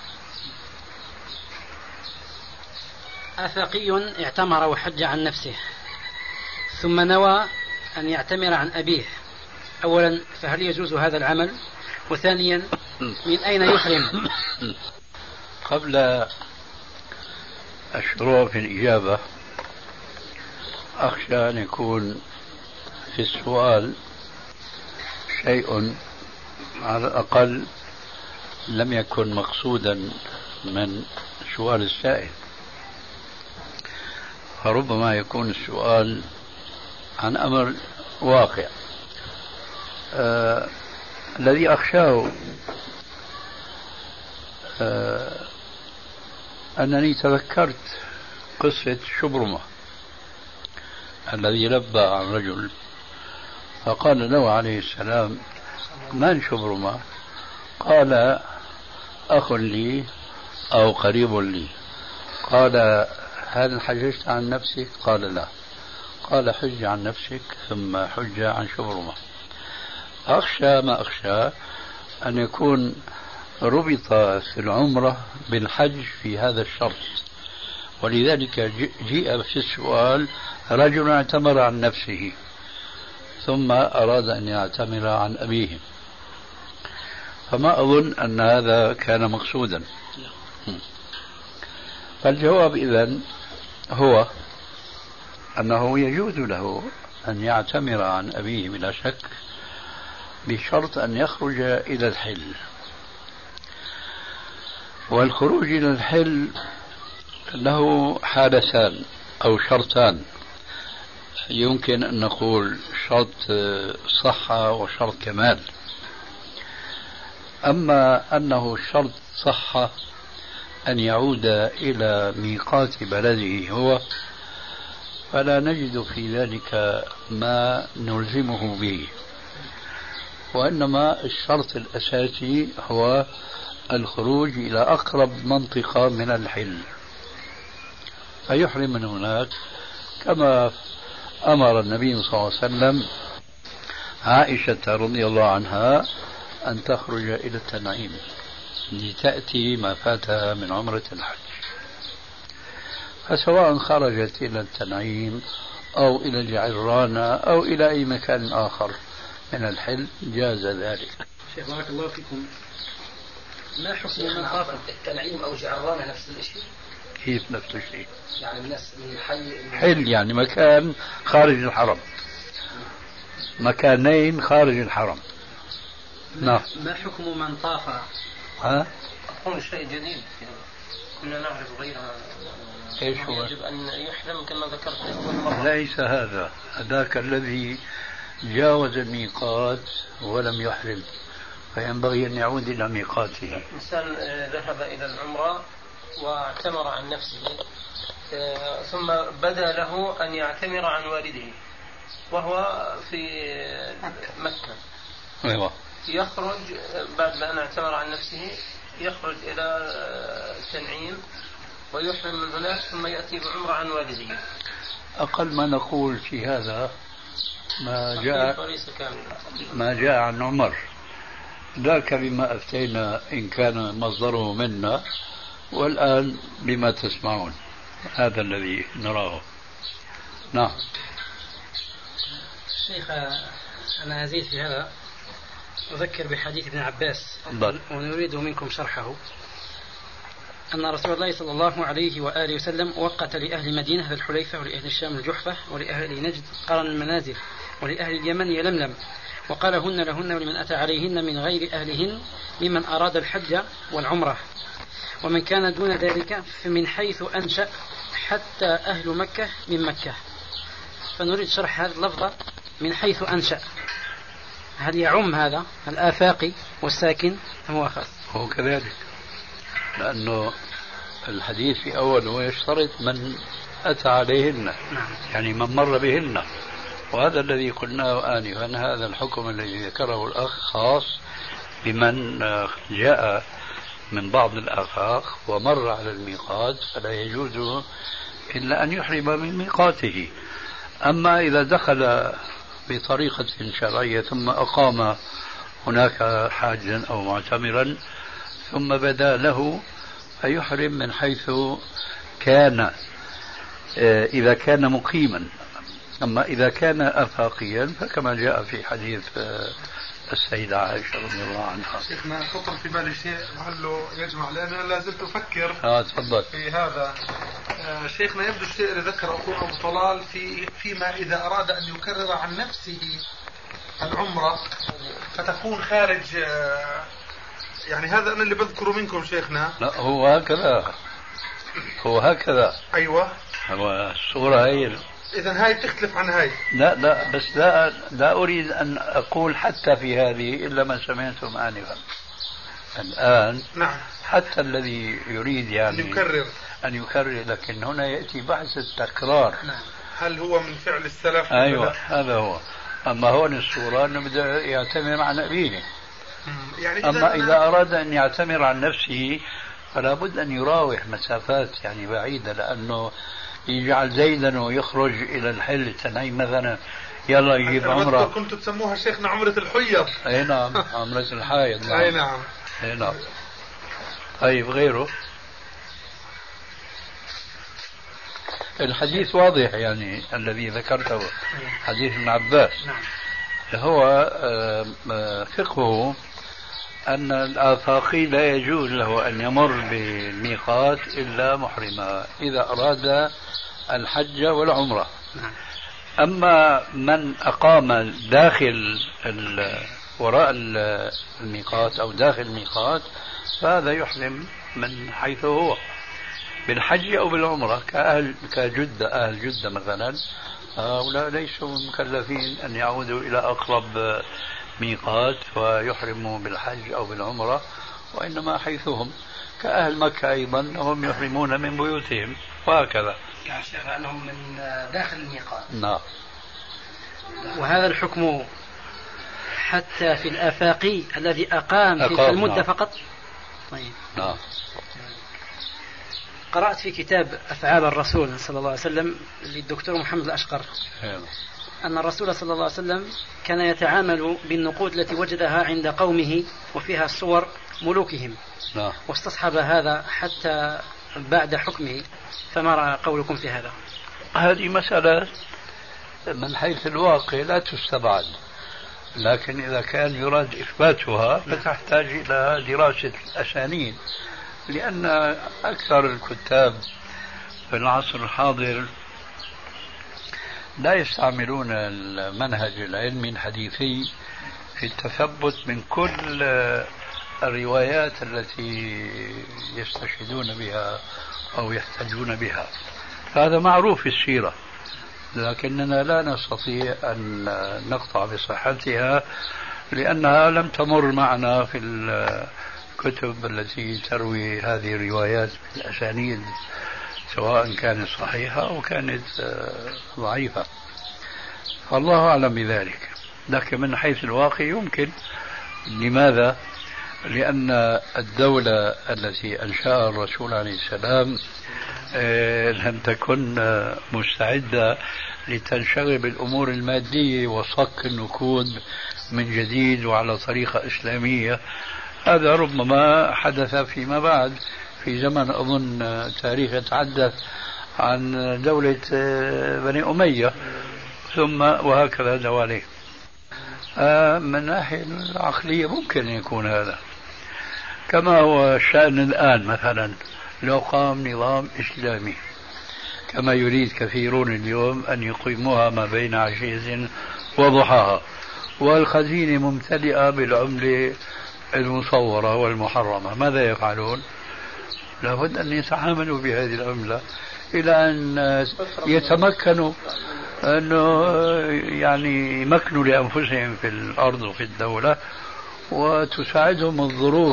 أفقي اعتمر وحج عن نفسه ثم نوى أن يعتمر عن أبيه، أولا فهل يجوز هذا العمل؟ وثانيا من أين يحرم؟ قبل الشروع في الإجابة أخشى أن يكون في السؤال شيء على الأقل لم يكن مقصودا من سؤال السائل، فربما يكون السؤال عن أمر واقع. الذي أخشاه أنني تذكرت قصة شبرمة الذي لبى عن رجل فقال له عليه السلام: من شبرمة؟ قال: أخ لي أو قريب لي. قال: هل حججت عن نفسك؟ قال: لا. قال: حج عن نفسك ثم حج عن شبرمة. أخشى ما أخشى أن يكون ربط في العمرة بالحج في هذا الشرط، ولذلك جيء في السؤال رجل اعتمر عن نفسه ثم أراد أن يعتمر عن أبيه، فما أظن أن هذا كان مقصودا. فالجواب إذن هو أنه يجوز له أن يعتمر عن أبيه بلا شك، بشرط أن يخرج إلى الحل. والخروج إلى الحل له حالتان أو شرطان، يمكن أن نقول شرط صحة وشرط كمال. أما أنه شرط صحة أن يعود إلى ميقات بلده هو، فلا نجد في ذلك ما نلزمه به، وإنما الشرط الأساسي هو الخروج إلى أقرب منطقة من الحل، فيحرم من هناك، كما أمر النبي صلى الله عليه وسلم عائشة رضي الله عنها أن تخرج إلى التنعيم لتأتي ما فاتها من عمرة الحج. فسواء خرجت إلى التنعيم أو إلى الجعرانة أو إلى أي مكان آخر من الحل جاز ذلك. شيخ بارك الله فيكم، ما حكم من طاف التنعيم أو جعرانة نفس الشيء؟ كيف نفس الشيء؟ يعني الناس من حل يعني مكان خارج الحرم، مكانين خارج الحرم. نعم. ما حكم من طاف؟ يكون شيء جديد كنا نعرف غيرها. ايش هو؟ يجب أن يحرم كما ذكرت أول مرة. ليس هذا، ذاك الذي جاوز الميقات ولم يحرم، فينبغي أن يعود إلى ميقاته. إنسان ذهب إلى العمرة واعتمر عن نفسه، ثم بدا له أن يعتمر عن والده وهو في مكة. أيوة. يخرج بعد ما أن اعتمر عن نفسه، يخرج إلى التنعيم ويحرم من هناك، ثم يأتي بعمرة عن والده. أقل ما نقول في هذا ما جاء عن عمر، ذاك بما أفتينا إن كان مصدره منا، والآن بما تسمعون هذا الذي نراه. نعم. شيخ أنا أزيد في هذا، أذكر بحديث ابن عباس ونريد منكم شرحه، أن رسول الله صلى الله عليه وآله وسلم وقت لأهل مدينة ذي الحليفة، ولأهل الشام الجحفة، ولأهل نجد قرن المنازل، ولأهل اليمن يلملم، وقال هن لهن ولمن أتى عليهن من غير أهلهن ممن أراد الحج والعمرة، ومن كان دون ذلك فمن حيث أنشأ حتى أهل مكة من مكة. فنريد شرح هذا اللفظ من حيث أنشأ، هل يعم هذا الآفاقي والساكن أم هو خاص؟ هو كذلك، لأنه الحديث في أوله يشترط من أتى عليهن، يعني من مر بهن، وهذا الذي قلناه آنفا، هذا الحكم الذي ذكره الأخ خاص بمن جاء من بعض الآفاق ومر على الميقات، فلا يجوز إلا أن يحرم من ميقاته. أما إذا دخل بطريقة شرعية ثم أقام هناك حاجا أو معتمرا ثم بدا له فيحرم من حيث كان إذا كان مقيما. أما إذا كان آفاقيا فكما جاء في حديث السيدة عائشة رضي الله عنها. شيخنا خطر في بالي شيء لعله يجمع، لأن أنا لازلت أفكر تفضل في هذا. شيخنا يبدو الشيء اللي ذكر أخونا أبو طلال فيما إذا أراد أن يكرر عن نفسه العمرة فتكون خارج، يعني هذا أنا اللي بذكره منكم شيخنا. لا هو هكذا أيوة، هو الصورة هي. إذن هاي بتختلف عن هاي. لا بس لا أريد أن أقول حتى في هذه إلا ما سمعتم آنفا الآن. نعم. حتى الذي يريد يعني أن يكرر، لكن هنا يأتي بحث التكرار. نعم. هل هو من فعل السلف؟ أيوة هذا هو. أما هون الصورة أنه بدأ يعتمر عن أبيه، يعني أما إذا أراد أن يعتمر عن نفسه فلا بد أن يراوح مسافات يعني بعيدة، لأنه يجعل زيدا ويخرج إلى الحل التنعيم مثلا، يلا يجيب عمرة. كنتوا تسموها شيخنا عمرة الحيض. أي نعم، عمرة الحائض. نعم. أي نعم. أي نعم. طيب غيره الحديث واضح، يعني الذي ذكرته حديث ابن عباس هو فقهه أن الآفاقي لا يجوز له أن يمر بالميقات إلا محرما إذا أراد الحج والعمرة. أما من أقام داخل وراء الميقات أو داخل الميقات فهذا يحرم من حيث هو بالحج أو بالعمرة، كجدة، أهل جدة مثلا، هؤلاء ليسوا مكلفين أن يعودوا إلى أقرب ميقات ويحرموا بالحج أو بالعمرة، وإنما حيثهم كأهل مكة أيضا هم يحرمون من بيوتهم وهكذا. يعني شيخ أنهم من داخل الميقات. نعم. وهذا الحكم حتى في الآفاقي الذي أقام تلك المدة. نعم. فقط. طيب. نعم. قرأت في كتاب أفعال الرسول صلى الله عليه وسلم للدكتور محمد الأشقر أن الرسول صلى الله عليه وسلم كان يتعامل بالنقود التي وجدها عند قومه وفيها صور ملوكهم. واستصحب هذا حتى بعد حكمه، فما رأى قولكم في هذا؟ هذه مسألة من حيث الواقع لا تستبعد، لكن إذا كان يراد إثباتها فتحتاج إلى دراسة الأسانيد، لأن أكثر الكتاب في العصر الحاضر لا يستعملون المنهج العلمي الحديثي في التثبت من كل الروايات التي يستشهدون بها أو يحتجون بها. هذا معروف في السيرة، لكننا لا نستطيع أن نقطع بصحتها لأنها لم تمر معنا في الكتب التي تروي هذه الروايات بالأسانيد، سواء كانت صحيحة أو كانت ضعيفة، فالله أعلم بذلك. لكن من حيث الواقع يمكن. لماذا؟ لأن الدولة التي أنشأها الرسول عليه السلام لم تكن مستعدة لتنشغل بالأمور المادية وصك النقود من جديد وعلى طريقة إسلامية. هذا ربما حدث فيما بعد في زمن أظن تاريخ يتحدث عن دولة بني أمية ثم وهكذا دواليه. من الناحية العقلية ممكن يكون هذا، كما هو الشأن الآن. مثلا لو قام نظام إسلامي كما يريد كثيرون اليوم أن يقيموها ما بين عشية وضحاها، والخزينة ممتلئة بالعملة المصورة والمحرمة، ماذا يفعلون؟ لابد أن يتعاملوا بهذه العملة إلى أن يتمكنوا أنه يعني يمكنوا لأنفسهم في الأرض وفي الدولة، وتساعدهم الظروف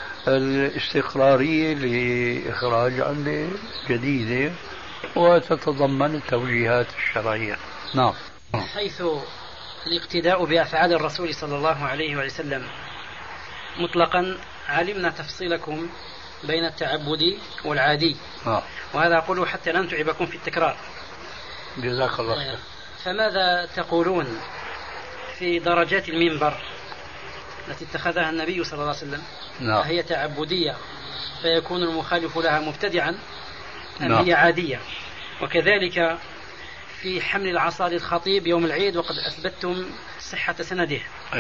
الاستقرارية لإخراج عملة جديدة وتتضمن التوجيهات الشرعية. نعم. حيث الاقتداء بأفعال الرسول صلى الله عليه وسلم مطلقا علمنا تفصيلكم بين التعبدي والعادي، وهذا أقوله حتى لا نتعبكم في التكرار. جزاك الله خير. فماذا تقولون في درجات المنبر التي اتخذها النبي صلى الله عليه وسلم؟ هي تعبدية فيكون المخالف لها مبتدعا أم هي عادية؟ وكذلك في حمل العصا للخطيب يوم العيد وقد أثبتتم صحة سنده.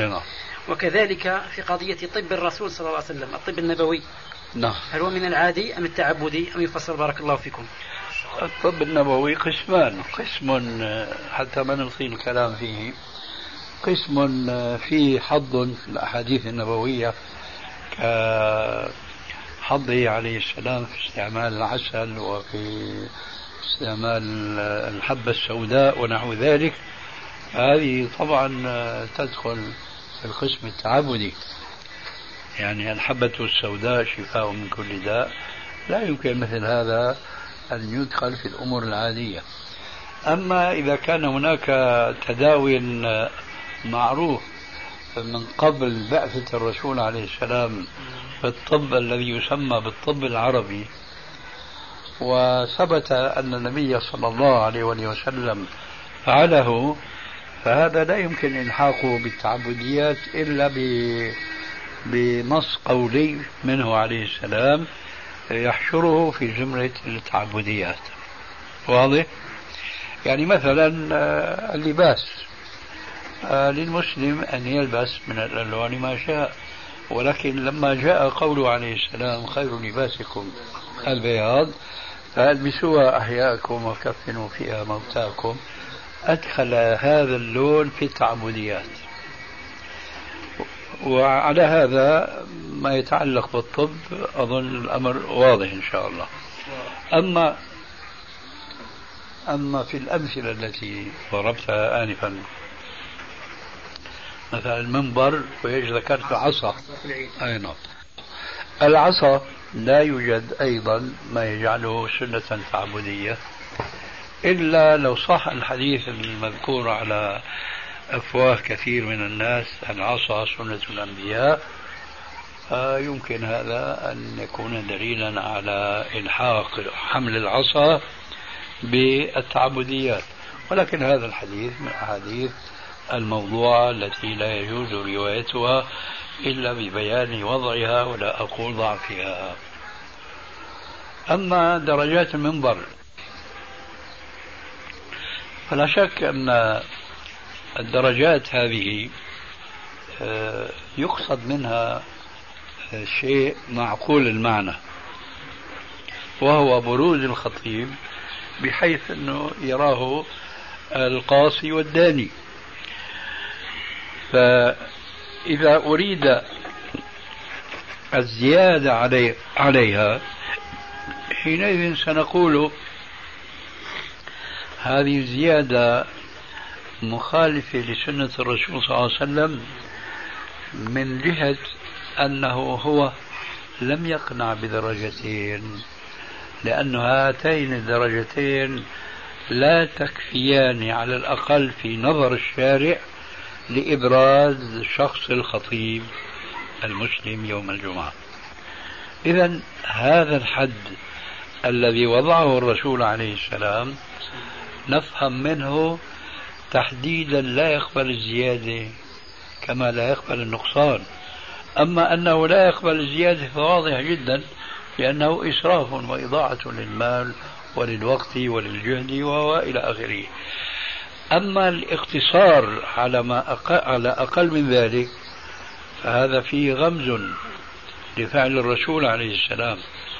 وكذلك في قضية طب الرسول صلى الله عليه وسلم، الطب النبوي، هل هو من العادي أم التعبدي أم يفسر؟ بارك الله فيكم. الطب النبوي قسمان، قسم حتى ما نطيل الكلام فيه، قسم فيه حظ في الأحاديث النبوية كحظه عليه السلام في استعمال العسل وفي استعمال الحبة السوداء ونحو ذلك. هذه طبعا تدخل في القسم التعبدي، يعني الحبة السوداء شفاء من كل داء، لا يمكن مثل هذا أن يدخل في الأمور العادية. أما إذا كان هناك تداوي معروف من قبل بعثة الرسول عليه السلام في الطب الذي يسمى بالطب العربي، وثبت أن النبي صلى الله عليه وسلم فعله، فهذا لا يمكن إلحاقه بالتعبديات إلا بنص قولي منه عليه السلام يحشره في زمرة التعبديات. واضح؟ يعني مثلا اللباس، للمسلم أن يلبس من الألوان ما شاء، ولكن لما جاء قوله عليه السلام خير لباسكم البياض فألبسوها أحياءكم وكفنوا فيها موتاكم، أدخل هذا اللون في التعبديات. وعلى هذا ما يتعلق بالطب أظن الأمر واضح إن شاء الله. أما في الأمثلة التي ضربتها آنفا، مثلا المنبر وذكرت عصا، أي نعم، العصا لا يوجد أيضا ما يجعله سنة تعبدية إلا لو صح الحديث المذكور على أفواه كثير من الناس العصا سنة الأنبياء، يمكن هذا أن يكون دليلا على إلحاق حمل العصا بالتعبديات. ولكن هذا الحديث من الأحاديث الموضوعة التي لا يجوز روايتها إلا ببيان وضعها ولا أقول ضعفها. أما درجات المنبر فلا شك أن الدرجات هذه يقصد منها شيء معقول المعنى، وهو بروز الخطيب بحيث أنه يراه القاصي والداني. فإذا أريد الزيادة عليها حينئذ سنقول هذه الزيادة مخالفة لسنة الرسول صلى الله عليه وسلم من جهة أنه هو لم يقنع بدرجتين، لأن هاتين الدرجتين لا تكفيان على الأقل في نظر الشارع لإبراز شخص الخطيب المسلم يوم الجمعة. إذن هذا الحد الذي وضعه الرسول عليه السلام نفهم منه تحديدا لا يقبل الزيادة كما لا يقبل النقصان. أما أنه لا يقبل الزيادة فواضح جدا، لأنه إسراف وإضاعة للمال وللوقت وللجهد وإلى آخره. أما الاقتصار على أقل من ذلك فهذا فيه غمز لفعل الرسول عليه السلام،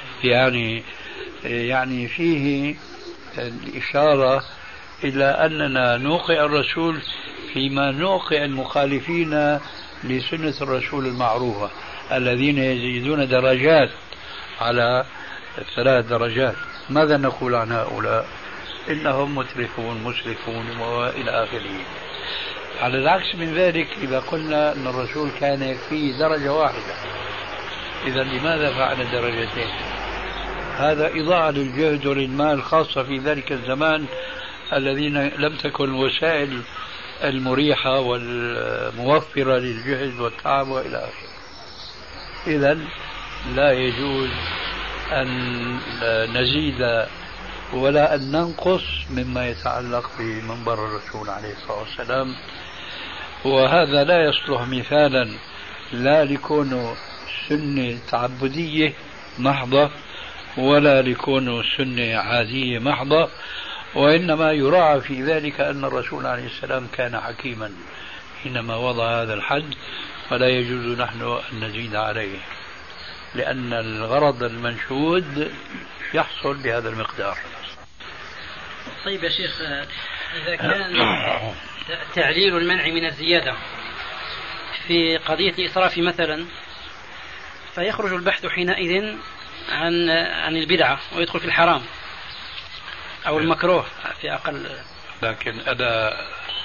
يعني فيه الإشارة إلى أننا نوقع الرسول فيما نوقع المخالفين لسنة الرسول المعروفة الذين يزيدون درجات على 3 درجات. ماذا نقول عن هؤلاء؟ إنهم مترفون مسرفون وإلى آخره. على العكس من ذلك إذا قلنا أن الرسول كان يكفيه درجة واحدة، إذا لماذا فعل درجتين؟ هذا إضاعة للجهد وللمال، خاصة في ذلك الزمان الذين لم تكن الوسائل المريحة والموفرة للجهد والتعب وإلى آخره. إذا لا يجوز أن نزيد ولا أن ننقص مما يتعلق بمنبر الرسول عليه الصلاة والسلام، وهذا لا يصلح مثالا لا لكونه سنة تعبدية محضة ولا لكونه سنة عادية محضة، وإنما يراعى في ذلك أن الرسول عليه السلام كان حكيما حينما وضع هذا الحد، فلا يجوز نحن أن نزيد عليه، لأن الغرض المنشود يحصل بهذا المقدار. طيب يا شيخ، إذا كان تعليل المنع من الزيادة في قضية الإسراف مثلا، فيخرج البحث حينئذ عن البدعة ويدخل في الحرام أو المكروه في أقل. لكن أنا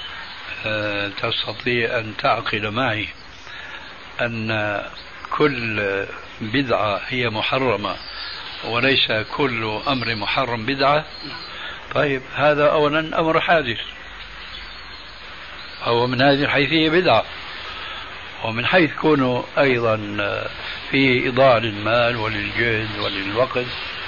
تستطيع أن تعقد معي أن كل بدعة هي محرمة وليس كل أمر محرم بدعة؟ طيب هذا أولا أمر حادث، هو من هذه الحيثية بدعة، ومن حيث كونه أيضا فيه إضاعة للمال وللجهد وللوقت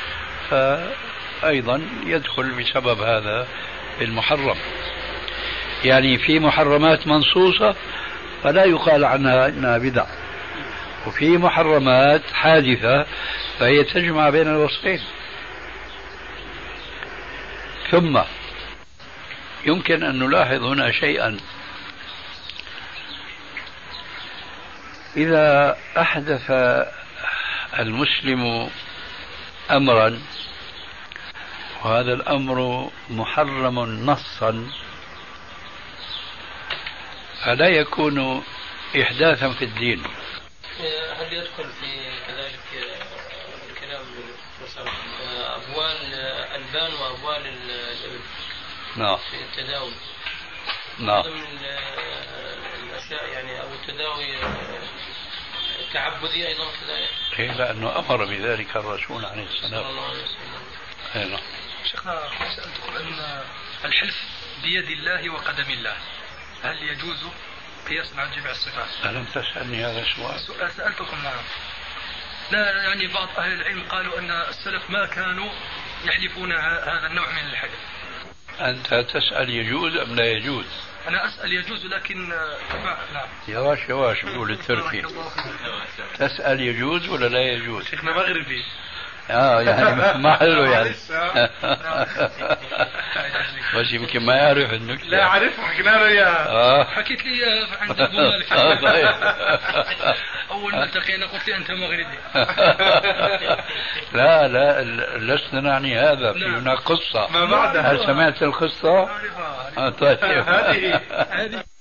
فأيضا يدخل بسبب هذا المحرم. يعني في محرمات منصوصة فلا يقال عنها إنها بدعة، وفي محرمات حادثة فهي تجمع بين الوصفين. ثم يمكن أن نلاحظ هنا شيئا، إذا أحدث المسلم أمرا وهذا الأمر محرم نصا فلا يكون إحداثا في الدين. هل يدخل في كذلك الكلام أبوال الألبان وأبوال الإبل؟ نعم. في التداوي. نعم. من الأشياء يعني أو التداوي تعبدي أيضا كذلك. إيه، لأنه أمر بذلك الرسول عليه السلام. نعم. شيخنا سألتكم أن الحلف بيد الله وقدم الله، هل يجوز قياسا على جميع الصفات؟ ألم تسألني هذا السؤال؟ سألتكم. نعم. لا يعني بعض أهل العلم قالوا أن السلف ما كانوا يحلفون هذا النوع من الحلف. أنت تسأل يجوز أم لا يجوز؟ أنا أسأل يجوز لكن نعم. يواش بقول التركي. تسأل يجوز ولا لا يجوز؟ شيخنا مغربي. يعني ما حلو يعني. بس يمكن ما يعرف النكتة. لا أعرف، حكينا له إياها. حكيت لي إياها عند أبو مالك. أول ما التقينا قلت لي أنت مغربي. لا لسنا نعني هذا، في هناك قصة. ما بعدها. هل سمعت القصة؟ طيب. هذه